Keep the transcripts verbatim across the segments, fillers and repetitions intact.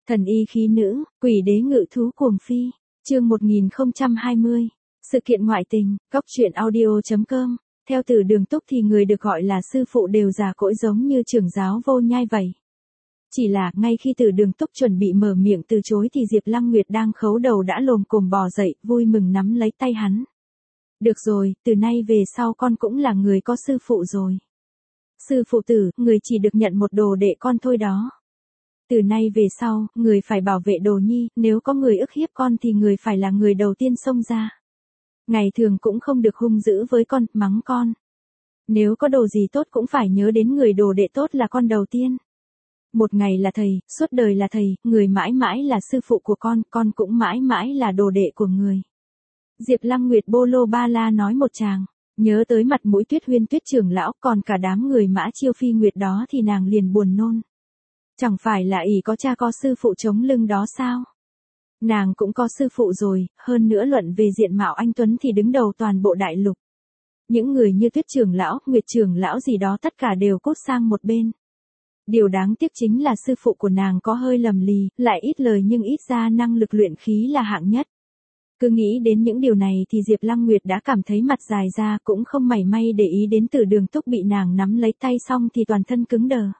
Thần y khí nữ, quỷ đế ngự thú cuồng phi. Chương một nghìn không trăm hai mươi. Sự kiện ngoại tình, góc truyện audio chấm com. Theo Từ Đường Túc thì người được gọi là sư phụ đều già cỗi giống như trưởng giáo Vô Nhai vậy. Chỉ là, ngay khi Từ Đường Túc chuẩn bị mở miệng từ chối thì Diệp Lăng Nguyệt đang khấu đầu đã lồm cồm bò dậy, vui mừng nắm lấy tay hắn. Được rồi, từ nay về sau con cũng là người có sư phụ rồi. Sư phụ tử, người chỉ được nhận một đồ đệ con thôi đó. Từ nay về sau, người phải bảo vệ đồ nhi, nếu có người ức hiếp con thì người phải là người đầu tiên xông ra. Ngày thường cũng không được hung dữ với con, mắng con. Nếu có đồ gì tốt cũng phải nhớ đến người đồ đệ tốt là con đầu tiên. Một ngày là thầy, suốt đời là thầy, người mãi mãi là sư phụ của con, con cũng mãi mãi là đồ đệ của người. Diệp Lăng Nguyệt bô lô ba la nói một tràng, nhớ tới mặt mũi Tuyết Huyên Tuyết trưởng lão còn cả đám người Mã Chiêu Phi Nguyệt đó thì nàng liền buồn nôn. Chẳng phải là ỷ có cha có sư phụ chống lưng đó sao? Nàng cũng có sư phụ rồi, hơn nữa luận về diện mạo anh Tuấn thì đứng đầu toàn bộ đại lục. Những người như Tuyết trưởng lão, Nguyệt trưởng lão gì đó tất cả đều cút sang một bên. Điều đáng tiếc chính là sư phụ của nàng có hơi lầm lì, lại ít lời nhưng ít ra năng lực luyện khí là hạng nhất. Cứ nghĩ đến những điều này thì Diệp Lăng Nguyệt đã cảm thấy mặt dài ra, cũng không mảy may để ý đến Từ Đường Túc bị nàng nắm lấy tay xong thì toàn thân cứng đờ.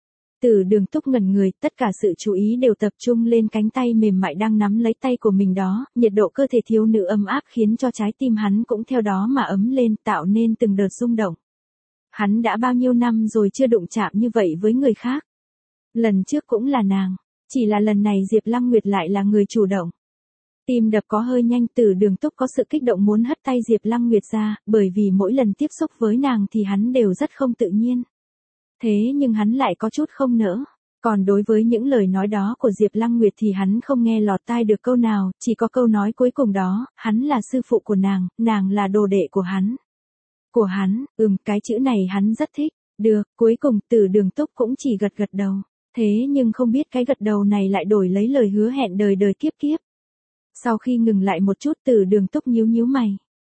Từ Đường Túc ngẩn người, tất cả sự chú ý đều tập trung lên cánh tay mềm mại đang nắm lấy tay của mình đó, nhiệt độ cơ thể thiếu nữ ấm áp khiến cho trái tim hắn cũng theo đó mà ấm lên, tạo nên từng đợt rung động. Hắn đã bao nhiêu năm rồi chưa đụng chạm như vậy với người khác. Lần trước cũng là nàng, chỉ là lần này Diệp Lăng Nguyệt lại là người chủ động. Tim đập có hơi nhanh, Từ Đường Túc có sự kích động muốn hất tay Diệp Lăng Nguyệt ra, bởi vì mỗi lần tiếp xúc với nàng thì hắn đều rất không tự nhiên. Thế nhưng hắn lại có chút không nỡ. Còn đối với những lời nói đó của Diệp Lăng Nguyệt thì hắn không nghe lọt tai được câu nào, chỉ có câu nói cuối cùng đó, hắn là sư phụ của nàng, nàng là đồ đệ của hắn. Của hắn, ừm, cái chữ này hắn rất thích. Được, cuối cùng Từ Đường Túc cũng chỉ gật gật đầu. Thế nhưng không biết cái gật đầu này lại đổi lấy lời hứa hẹn đời đời kiếp kiếp. Sau khi ngừng lại một chút, Từ Đường Túc nhíu nhíu mày.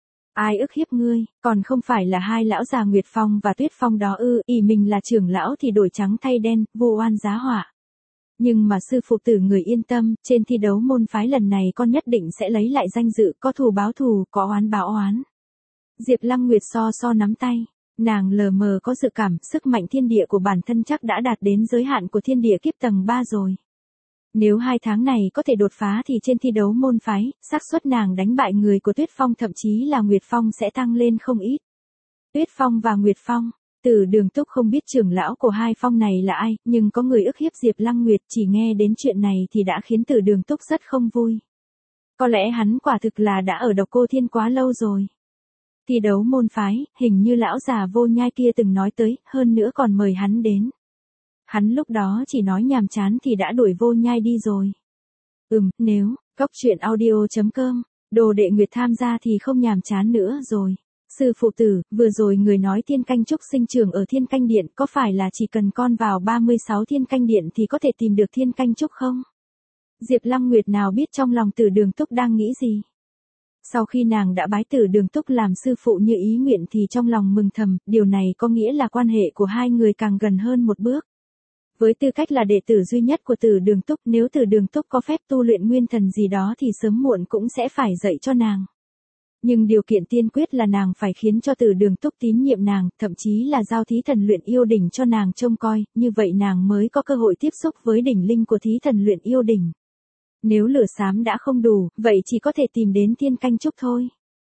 Ai ức hiếp ngươi, còn không phải là hai lão già Nguyệt Phong và Tuyết Phong đó ư? Ỷ mình là trưởng lão thì đổi trắng thay đen, vô oan giá họa. Nhưng mà sư phụ tử người yên tâm, trên thi đấu môn phái lần này con nhất định sẽ lấy lại danh dự, có thù báo thù, có oán báo oán. Diệp Lăng Nguyệt so so nắm tay, nàng lờ mờ có dự cảm, sức mạnh thiên địa của bản thân chắc đã đạt đến giới hạn của thiên địa kiếp tầng ba rồi. Nếu hai tháng này có thể đột phá thì trên thi đấu môn phái, xác suất nàng đánh bại người của Tuyết Phong thậm chí là Nguyệt Phong sẽ tăng lên không ít. Tuyết Phong và Nguyệt Phong, Từ Đường Túc không biết trưởng lão của hai phong này là ai, nhưng có người ức hiếp Diệp Lăng Nguyệt, chỉ nghe đến chuyện này thì đã khiến Từ Đường Túc rất không vui. Có lẽ hắn quả thực là đã ở Độc Cô Thiên quá lâu rồi. Thi đấu môn phái, hình như lão già Vô Nhai kia từng nói tới, hơn nữa còn mời hắn đến. Hắn lúc đó chỉ nói nhàm chán thì đã đuổi Vô Nhai đi rồi. Ừm, nếu, góc truyện audio chấm com, đồ đệ Nguyệt tham gia thì không nhàm chán nữa rồi. Sư phụ tử, vừa rồi người nói Thiên Canh Trúc sinh trưởng ở Thiên Canh Điện, có phải là chỉ cần con vào ba mươi sáu Thiên Canh Điện thì có thể tìm được Thiên Canh Trúc không? Diệp Lăng Nguyệt nào biết trong lòng Từ Đường Túc đang nghĩ gì. Sau khi nàng đã bái Từ Đường Túc làm sư phụ như ý nguyện thì trong lòng mừng thầm, điều này có nghĩa là quan hệ của hai người càng gần hơn một bước. Với tư cách là đệ tử duy nhất của Từ Đường Túc, nếu Từ Đường Túc có phép tu luyện nguyên thần gì đó thì sớm muộn cũng sẽ phải dạy cho nàng. Nhưng điều kiện tiên quyết là nàng phải khiến cho Từ Đường Túc tín nhiệm nàng, thậm chí là giao thí thần luyện yêu đỉnh cho nàng trông coi, như vậy nàng mới có cơ hội tiếp xúc với đỉnh linh của thí thần luyện yêu đỉnh. Nếu lửa xám đã không đủ, vậy chỉ có thể tìm đến Thiên Canh Trúc thôi.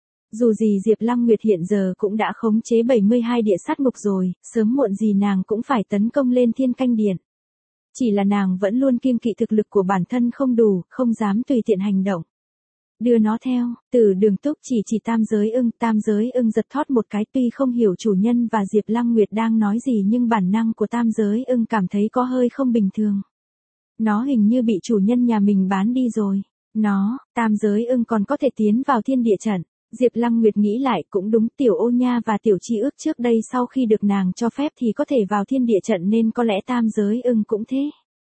Dù gì Diệp Lăng Nguyệt hiện giờ cũng đã khống chế bảy mươi hai địa sát ngục rồi, sớm muộn gì nàng cũng phải tấn công lên Thiên Canh Điện. Chỉ là nàng vẫn luôn kiêng kỵ thực lực của bản thân không đủ, không dám tùy tiện hành động. Đưa nó theo, Từ Đường Túc chỉ chỉ Tam Giới Ưng, Tam Giới Ưng giật thót một cái, tuy không hiểu chủ nhân và Diệp Lăng Nguyệt đang nói gì nhưng bản năng của Tam Giới Ưng cảm thấy có hơi không bình thường. Nó hình như bị chủ nhân nhà mình bán đi rồi. Nó, Tam Giới Ưng còn có thể tiến vào thiên địa trận. Diệp Lăng Nguyệt nghĩ lại cũng đúng, Tiểu Ô Nha và Tiểu Chi Ước trước đây sau khi được nàng cho phép thì có thể vào thiên địa trận nên có lẽ Tam Giới Ưng cũng thế.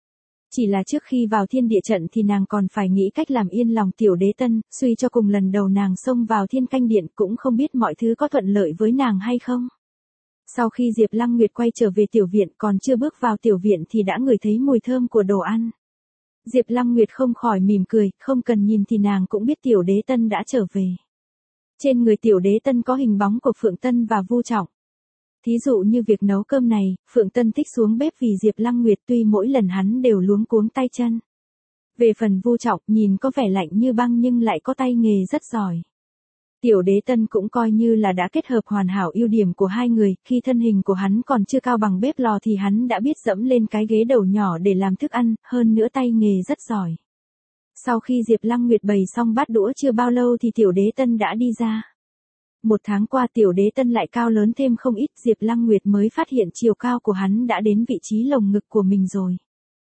Chỉ là trước khi vào thiên địa trận thì nàng còn phải nghĩ cách làm yên lòng Tiểu Đế Tân, suy cho cùng lần đầu nàng xông vào Thiên Canh Điện cũng không biết mọi thứ có thuận lợi với nàng hay không. Sau khi Diệp Lăng Nguyệt quay trở về tiểu viện còn chưa bước vào tiểu viện thì đã ngửi thấy mùi thơm của đồ ăn. Diệp Lăng Nguyệt không khỏi mỉm cười, không cần nhìn thì nàng cũng biết Tiểu Đế Tân đã trở về. Trên người Tiểu Đế Tân có hình bóng của Phượng Tân và Vu Trọng. Thí dụ như việc nấu cơm này, Phượng Tân thích xuống bếp vì Diệp Lăng Nguyệt, tuy mỗi lần hắn đều luống cuống tay chân. Về phần Vu Trọng, nhìn có vẻ lạnh như băng nhưng lại có tay nghề rất giỏi. Tiểu Đế Tân cũng coi như là đã kết hợp hoàn hảo ưu điểm của hai người, khi thân hình của hắn còn chưa cao bằng bếp lò thì hắn đã biết dẫm lên cái ghế đầu nhỏ để làm thức ăn, hơn nữa tay nghề rất giỏi. Sau khi Diệp Lăng Nguyệt bày xong bát đũa chưa bao lâu thì Tiểu Đế Tân đã đi ra. Một tháng qua Tiểu Đế Tân lại cao lớn thêm không ít, Diệp Lăng Nguyệt mới phát hiện chiều cao của hắn đã đến vị trí lồng ngực của mình rồi.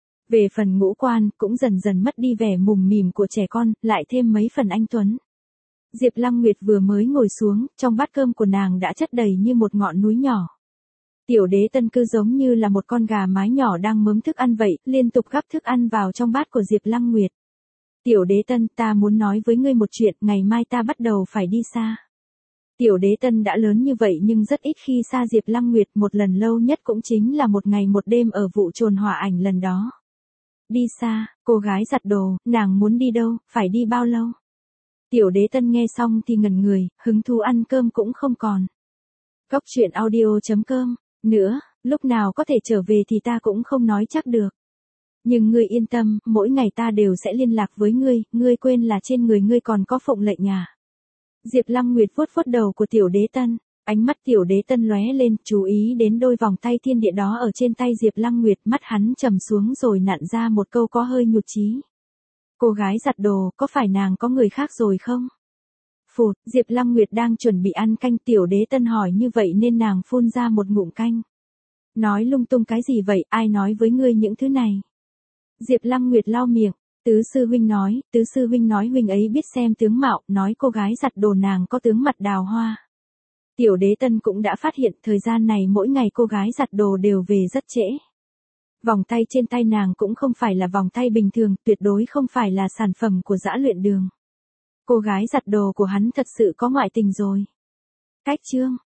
Về phần ngũ quan, cũng dần dần mất đi vẻ mùm mỉm của trẻ con, lại thêm mấy phần anh tuấn. Diệp Lăng Nguyệt vừa mới ngồi xuống, trong bát cơm của nàng đã chất đầy như một ngọn núi nhỏ. Tiểu Đế Tân cứ giống như là một con gà mái nhỏ đang mớm thức ăn vậy, liên tục gắp thức ăn vào trong bát của Diệp Lăng Nguyệt. Tiểu Đế Tân, ta muốn nói với ngươi một chuyện, ngày mai ta bắt đầu phải đi xa. Tiểu Đế Tân đã lớn như vậy nhưng rất ít khi xa Diệp Lăng Nguyệt, một lần lâu nhất cũng chính là một ngày một đêm ở vụ chồn hỏa ảnh lần đó. Đi xa, cô gái giặt đồ, nàng muốn đi đâu, phải đi bao lâu? Tiểu Đế Tân nghe xong thì ngẩn người, hứng thú ăn cơm cũng không còn. Góc truyện audio chấm com, nữa, lúc nào có thể trở về thì ta cũng không nói chắc được. Nhưng ngươi yên tâm, mỗi ngày ta đều sẽ liên lạc với ngươi, ngươi quên là trên người ngươi còn có phụng lệnh nhà. Diệp Lăng Nguyệt vuốt vuốt đầu của Tiểu Đế Tân, ánh mắt Tiểu Đế Tân lóe lên, chú ý đến đôi vòng tay thiên địa đó ở trên tay Diệp Lăng Nguyệt, mắt hắn trầm xuống rồi nặn ra một câu có hơi nhụt chí. Cô gái giặt đồ, có phải nàng có người khác rồi không? Phụt, Diệp Lăng Nguyệt đang chuẩn bị ăn canh, Tiểu Đế Tân hỏi như vậy nên nàng phun ra một ngụm canh. Nói lung tung cái gì vậy, ai nói với ngươi những thứ này? Diệp Lăng Nguyệt lau miệng, tứ sư huynh nói, tứ sư huynh nói huynh ấy biết xem tướng mạo, nói cô gái giặt đồ nàng có tướng mặt đào hoa. Tiểu Đế Tân cũng đã phát hiện thời gian này mỗi ngày cô gái giặt đồ đều về rất trễ. Vòng tay trên tay nàng cũng không phải là vòng tay bình thường, tuyệt đối không phải là sản phẩm của Dã Luyện Đường. Cô gái giặt đồ của hắn thật sự có ngoại tình rồi. Cách chương